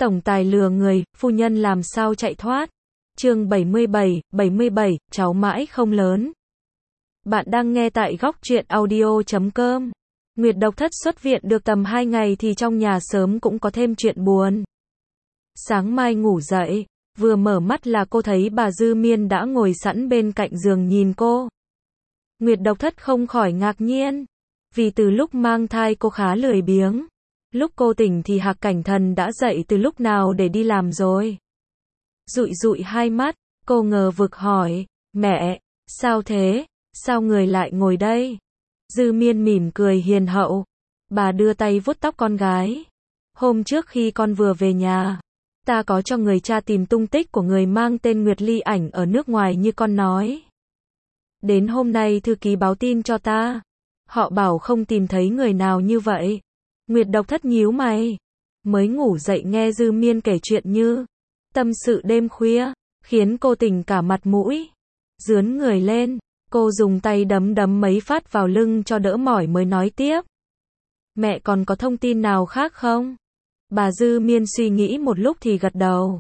Tổng tài lừa người, phu nhân làm sao chạy thoát. Chương 77, cháu mãi không lớn. Bạn đang nghe tại góc truyện audio.com. Nguyệt Độc Thất xuất viện được tầm 2 ngày thì trong nhà sớm cũng có thêm chuyện buồn. Sáng mai ngủ dậy, vừa mở mắt là cô thấy bà Dư Miên đã ngồi sẵn bên cạnh giường nhìn cô. Nguyệt Độc Thất không khỏi ngạc nhiên, vì từ lúc mang thai cô khá lười biếng. Lúc cô tỉnh thì Hạc Cảnh Thần đã dậy từ lúc nào để đi làm rồi. Dụi dụi hai mắt, cô ngờ vực hỏi, mẹ, sao thế, sao người lại ngồi đây? Dư Miên mỉm cười hiền hậu, bà đưa tay vuốt tóc con gái. Hôm trước khi con vừa về nhà, ta có cho người cha tìm tung tích của người mang tên Nguyệt Ly Ảnh ở nước ngoài như con nói. Đến hôm nay thư ký báo tin cho ta, họ bảo không tìm thấy người nào như vậy. Nguyệt Độc Thất nhíu mày, mới ngủ dậy nghe Dư Miên kể chuyện như tâm sự đêm khuya, khiến cô tỉnh cả mặt mũi. Rướn người lên, cô dùng tay đấm đấm mấy phát vào lưng cho đỡ mỏi mới nói tiếp. Mẹ còn có thông tin nào khác không? Bà Dư Miên suy nghĩ một lúc thì gật đầu.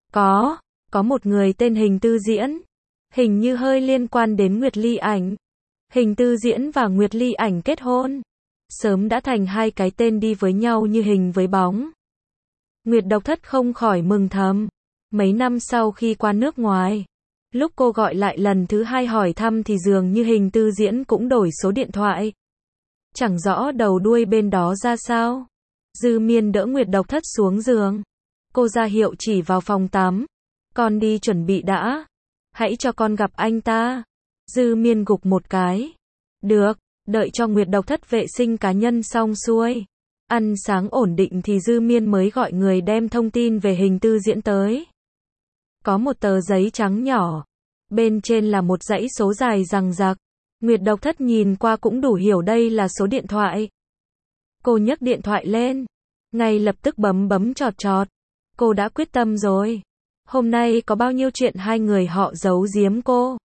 Có một người tên Hình Tư Diễn, hình như hơi liên quan đến Nguyệt Ly Ảnh. Hình Tư Diễn và Nguyệt Ly Ảnh kết hôn, sớm đã thành hai cái tên đi với nhau như hình với bóng. Nguyệt Độc Thất không khỏi mừng thầm. Mấy năm sau khi qua nước ngoài, lúc cô gọi lại lần thứ hai hỏi thăm thì dường như Hình Tư Diễn cũng đổi số điện thoại. Chẳng rõ đầu đuôi bên đó ra sao. Dư Miên đỡ Nguyệt Độc Thất xuống giường. Cô ra hiệu chỉ vào phòng tắm. Con đi chuẩn bị đã. Hãy cho con gặp anh ta. Dư Miên gục một cái. Được. Đợi cho Nguyệt Độc Thất vệ sinh cá nhân xong xuôi, ăn sáng ổn định thì Dư Miên mới gọi người đem thông tin về Hình Tư Diễn tới. Có một tờ giấy trắng nhỏ, bên trên là một dãy số dài rằng rặc. Nguyệt Độc Thất nhìn qua cũng đủ hiểu đây là số điện thoại. Cô nhấc điện thoại lên, ngay lập tức bấm chọt chọt. Cô đã quyết tâm rồi. Hôm nay có bao nhiêu chuyện hai người họ giấu giếm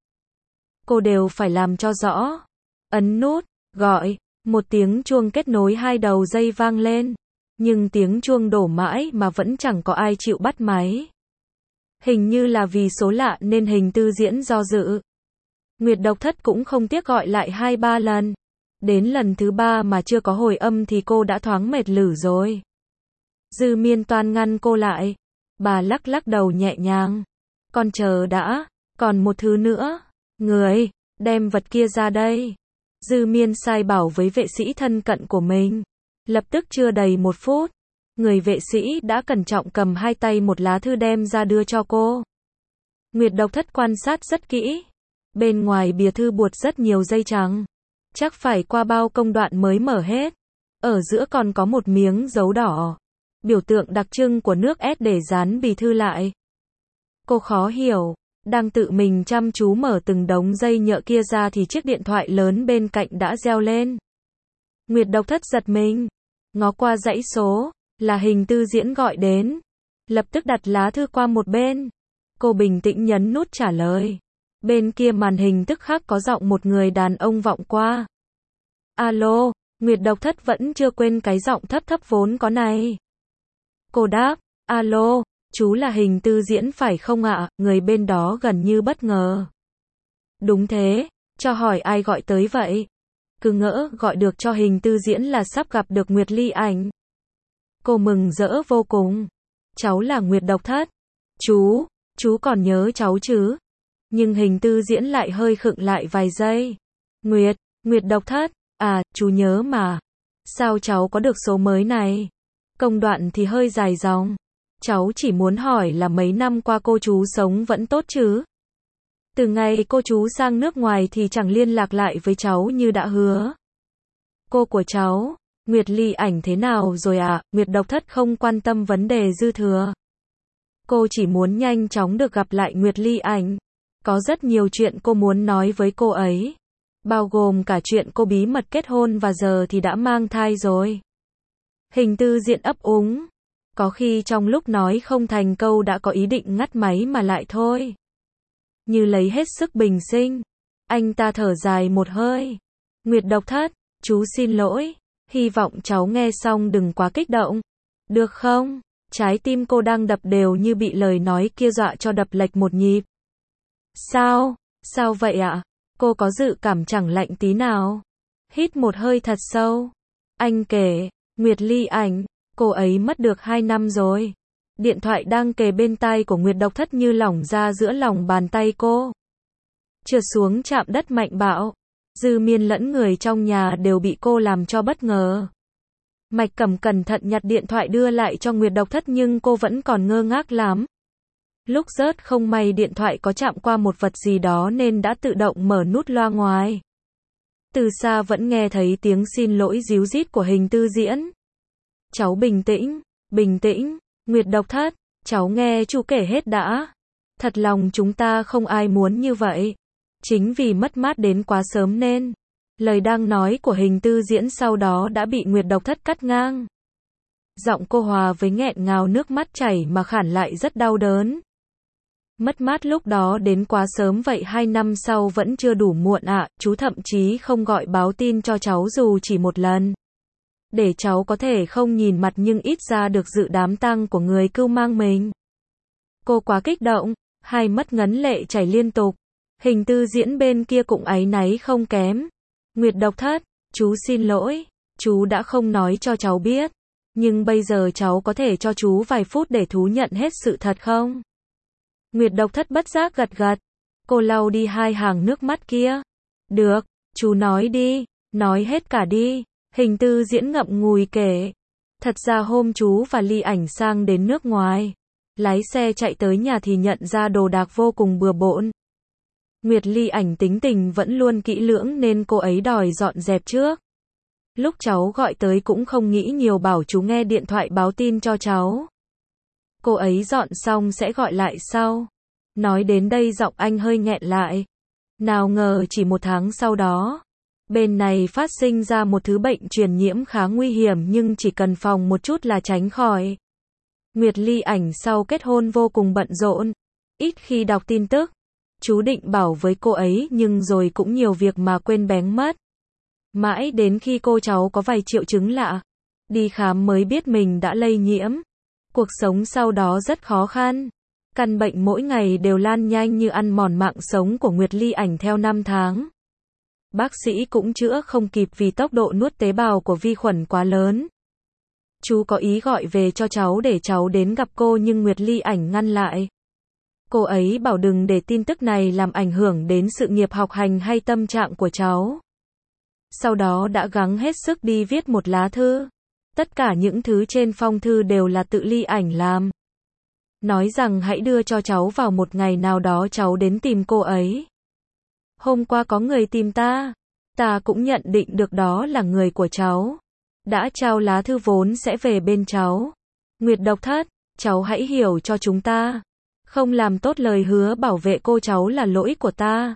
cô đều phải làm cho rõ. Ấn nút, gọi, một tiếng chuông kết nối hai đầu dây vang lên, nhưng tiếng chuông đổ mãi mà vẫn chẳng có ai chịu bắt máy. Hình như là vì số lạ nên Hình Tư Diễn do dự. Nguyệt Độc Thất cũng không tiếc gọi lại 2-3 lần. Đến lần thứ 3 mà chưa có hồi âm thì cô đã thoáng mệt lử rồi. Dư Miên toan ngăn cô lại. Bà lắc đầu nhẹ nhàng. Con chờ đã, còn một thứ nữa. Người, đem vật kia ra đây. Dư Miên sai bảo với vệ sĩ thân cận của mình. Lập tức chưa đầy 1 phút, người vệ sĩ đã cẩn trọng cầm hai tay một lá thư đem ra đưa cho cô. Nguyệt Độc Thất quan sát rất kỹ. Bên ngoài bìa thư buộc rất nhiều dây trắng. Chắc phải qua bao công đoạn mới mở hết. Ở giữa còn có một miếng dấu đỏ, biểu tượng đặc trưng của nước S để dán bì thư lại. Cô khó hiểu. Đang tự mình chăm chú mở từng đống dây nhợ kia ra thì chiếc điện thoại lớn bên cạnh đã reo lên. Nguyệt Độc Thất giật mình, ngó qua dãy số, là Hình Tư Diễn gọi đến. Lập tức đặt lá thư qua một bên. Cô bình tĩnh nhấn nút trả lời. Bên kia màn hình tức khắc có giọng một người đàn ông vọng qua. Alo, Nguyệt Độc Thất vẫn chưa quên cái giọng thấp vốn có này. Cô đáp, alo. Chú là Hình Tư Diễn phải không ạ? Người bên đó gần như bất ngờ. Đúng thế, cho hỏi ai gọi tới vậy? Cứ ngỡ gọi được cho Hình Tư Diễn là sắp gặp được Nguyệt Ly Ảnh. Cô mừng rỡ vô cùng. Cháu là Nguyệt Độc Thất. Chú còn nhớ cháu chứ? Nhưng Hình Tư Diễn lại hơi khựng lại vài giây. Nguyệt Độc Thất, à, chú nhớ mà. Sao cháu có được số mới này? Công đoạn thì hơi dài dòng. Cháu chỉ muốn hỏi là mấy năm qua cô chú sống vẫn tốt chứ? Từ ngày cô chú sang nước ngoài thì chẳng liên lạc lại với cháu như đã hứa. Cô của cháu, Nguyệt Ly Ảnh thế nào rồi ạ? Nguyệt Độc Thất không quan tâm vấn đề dư thừa. Cô chỉ muốn nhanh chóng được gặp lại Nguyệt Ly Ảnh. Có rất nhiều chuyện cô muốn nói với cô ấy. Bao gồm cả chuyện cô bí mật kết hôn và giờ thì đã mang thai rồi. Hình Tư Diễn ấp úng. Có khi trong lúc nói không thành câu đã có ý định ngắt máy mà lại thôi. Như lấy hết sức bình sinh, anh ta thở dài một hơi. Nguyệt Độc Thất, chú xin lỗi, hy vọng cháu nghe xong đừng quá kích động. Được không? Trái tim cô đang đập đều như bị lời nói kia dọa cho đập lệch một nhịp. Sao? Sao vậy ạ? Cô có dự cảm chẳng lạnh tí nào. Hít một hơi thật sâu. Anh kể, Nguyệt Ly Ảnh, cô ấy mất được 2 năm rồi. Điện thoại đang kề bên tai của Nguyệt Độc Thất như lỏng ra giữa lòng bàn tay cô. Trượt xuống chạm đất mạnh bạo. Dư Miên lẫn người trong nhà đều bị cô làm cho bất ngờ. Mạch Cẩm cẩn thận nhặt điện thoại đưa lại cho Nguyệt Độc Thất nhưng cô vẫn còn ngơ ngác lắm. Lúc rớt không may điện thoại có chạm qua một vật gì đó nên đã tự động mở nút loa ngoài. Từ xa vẫn nghe thấy tiếng xin lỗi ríu rít của Hình Tư Diễn. Cháu bình tĩnh, bình tĩnh, Nguyệt Độc Thất, cháu nghe chú kể hết đã. Thật lòng chúng ta không ai muốn như vậy. Chính vì mất mát đến quá sớm nên. Lời đang nói của Hình Tư Diễn sau đó đã bị Nguyệt Độc Thất cắt ngang. Giọng cô hòa với nghẹn ngào nước mắt chảy mà khản lại rất đau đớn. Mất mát lúc đó đến quá sớm vậy 2 năm sau vẫn chưa đủ muộn ạ, chú thậm chí không gọi báo tin cho cháu dù chỉ một lần. Để cháu có thể không nhìn mặt nhưng ít ra được dự đám tang của người cưu mang mình. Cô quá kích động, hai mắt ngấn lệ chảy liên tục. Hình Tư Diễn bên kia cũng áy náy không kém. Nguyệt Độc Thất, chú xin lỗi, chú đã không nói cho cháu biết. Nhưng bây giờ cháu có thể cho chú vài phút để thú nhận hết sự thật không? Nguyệt Độc Thất bất giác gật gật. Cô lau đi 2 hàng nước mắt kia. Được, chú nói đi, nói hết cả đi. Hình Tư Diễn ngậm ngùi kể. Thật ra hôm chú và Ly Ảnh sang đến nước ngoài. Lái xe chạy tới nhà thì nhận ra đồ đạc vô cùng bừa bộn. Nguyệt Ly Ảnh tính tình vẫn luôn kỹ lưỡng nên cô ấy đòi dọn dẹp trước. Lúc cháu gọi tới cũng không nghĩ nhiều bảo chú nghe điện thoại báo tin cho cháu. Cô ấy dọn xong sẽ gọi lại sau. Nói đến đây giọng anh hơi nghẹn lại. Nào ngờ chỉ 1 tháng sau đó, bên này phát sinh ra một thứ bệnh truyền nhiễm khá nguy hiểm nhưng chỉ cần phòng một chút là tránh khỏi. Nguyệt Ly Ảnh sau kết hôn vô cùng bận rộn, ít khi đọc tin tức. Chú định bảo với cô ấy nhưng rồi cũng nhiều việc mà quên bén mất. Mãi đến khi cô cháu có vài triệu chứng lạ, đi khám mới biết mình đã lây nhiễm. Cuộc sống sau đó rất khó khăn. Căn bệnh mỗi ngày đều lan nhanh như ăn mòn mạng sống của Nguyệt Ly Ảnh theo 5 tháng. Bác sĩ cũng chữa không kịp vì tốc độ nuốt tế bào của vi khuẩn quá lớn. Chú có ý gọi về cho cháu để cháu đến gặp cô nhưng Nguyệt Ly Ảnh ngăn lại. Cô ấy bảo đừng để tin tức này làm ảnh hưởng đến sự nghiệp học hành hay tâm trạng của cháu. Sau đó đã gắng hết sức đi viết một lá thư. Tất cả những thứ trên phong thư đều là tự Ly Ảnh làm. Nói rằng hãy đưa cho cháu vào một ngày nào đó cháu đến tìm cô ấy. Hôm qua có người tìm ta. Ta cũng nhận định được đó là người của cháu. Đã trao lá thư vốn sẽ về bên cháu. Nguyệt Độc Thất, cháu hãy hiểu cho chúng ta. Không làm tốt lời hứa bảo vệ cô cháu là lỗi của ta.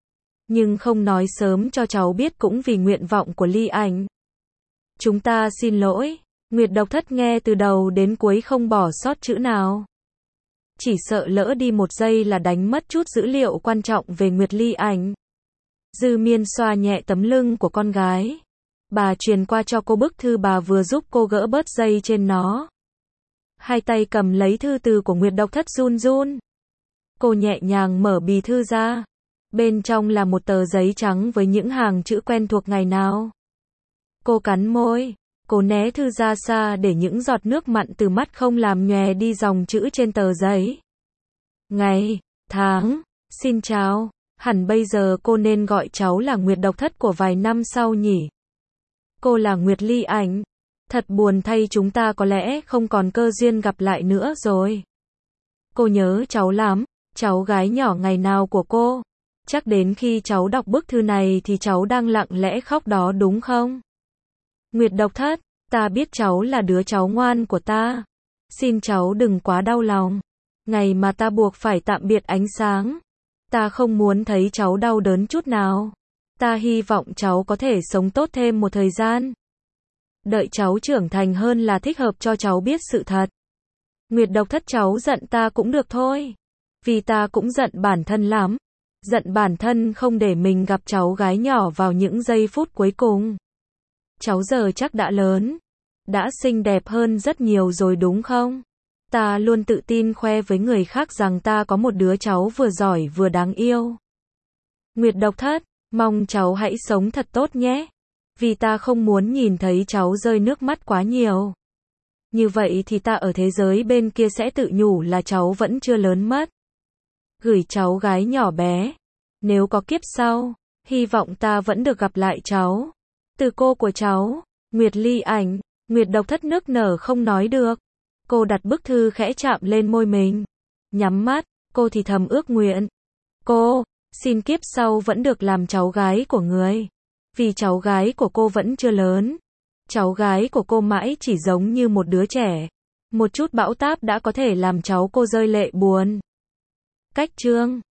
Nhưng không nói sớm cho cháu biết cũng vì nguyện vọng của Ly Ảnh. Chúng ta xin lỗi. Nguyệt Độc Thất nghe từ đầu đến cuối không bỏ sót chữ nào. Chỉ sợ lỡ đi 1 giây là đánh mất chút dữ liệu quan trọng về Nguyệt Ly Ảnh. Dư Miên xoa nhẹ tấm lưng của con gái. Bà truyền qua cho cô bức thư bà vừa giúp cô gỡ bớt dây trên nó. Hai tay cầm lấy thư từ của Nguyệt Độc Thất run run. Cô nhẹ nhàng mở bì thư ra. Bên trong là một tờ giấy trắng với những hàng chữ quen thuộc ngày nào. Cô cắn môi. Cô né thư ra xa để những giọt nước mặn từ mắt không làm nhòe đi dòng chữ trên tờ giấy. Ngày, tháng, xin chào. Hẳn bây giờ cô nên gọi cháu là Nguyệt Độc Thất của vài năm sau nhỉ. Cô là Nguyệt Ly Ảnh. Thật buồn thay chúng ta có lẽ không còn cơ duyên gặp lại nữa rồi. Cô nhớ cháu lắm, cháu gái nhỏ ngày nào của cô. Chắc đến khi cháu đọc bức thư này thì cháu đang lặng lẽ khóc đó đúng không? Nguyệt Độc Thất, ta biết cháu là đứa cháu ngoan của ta. Xin cháu đừng quá đau lòng. Ngày mà ta buộc phải tạm biệt ánh sáng. Ta không muốn thấy cháu đau đớn chút nào. Ta hy vọng cháu có thể sống tốt thêm một thời gian. Đợi cháu trưởng thành hơn là thích hợp cho cháu biết sự thật. Nguyệt Độc Thất, cháu giận ta cũng được thôi. Vì ta cũng giận bản thân lắm. Giận bản thân không để mình gặp cháu gái nhỏ vào những giây phút cuối cùng. Cháu giờ chắc đã lớn. Đã xinh đẹp hơn rất nhiều rồi đúng không? Ta luôn tự tin khoe với người khác rằng ta có một đứa cháu vừa giỏi vừa đáng yêu. Nguyệt Độc Thất, mong cháu hãy sống thật tốt nhé. Vì ta không muốn nhìn thấy cháu rơi nước mắt quá nhiều. Như vậy thì ta ở thế giới bên kia sẽ tự nhủ là cháu vẫn chưa lớn mất. Gửi cháu gái nhỏ bé. Nếu có kiếp sau, hy vọng ta vẫn được gặp lại cháu. Từ cô của cháu, Nguyệt Ly Ảnh. Nguyệt Độc Thất nức nở không nói được. Cô đặt bức thư khẽ chạm lên môi mình. Nhắm mắt, cô thì thầm ước nguyện. Cô, xin kiếp sau vẫn được làm cháu gái của người. Vì cháu gái của cô vẫn chưa lớn. Cháu gái của cô mãi chỉ giống như một đứa trẻ. Một chút bão táp đã có thể làm cháu cô rơi lệ buồn. Cách chương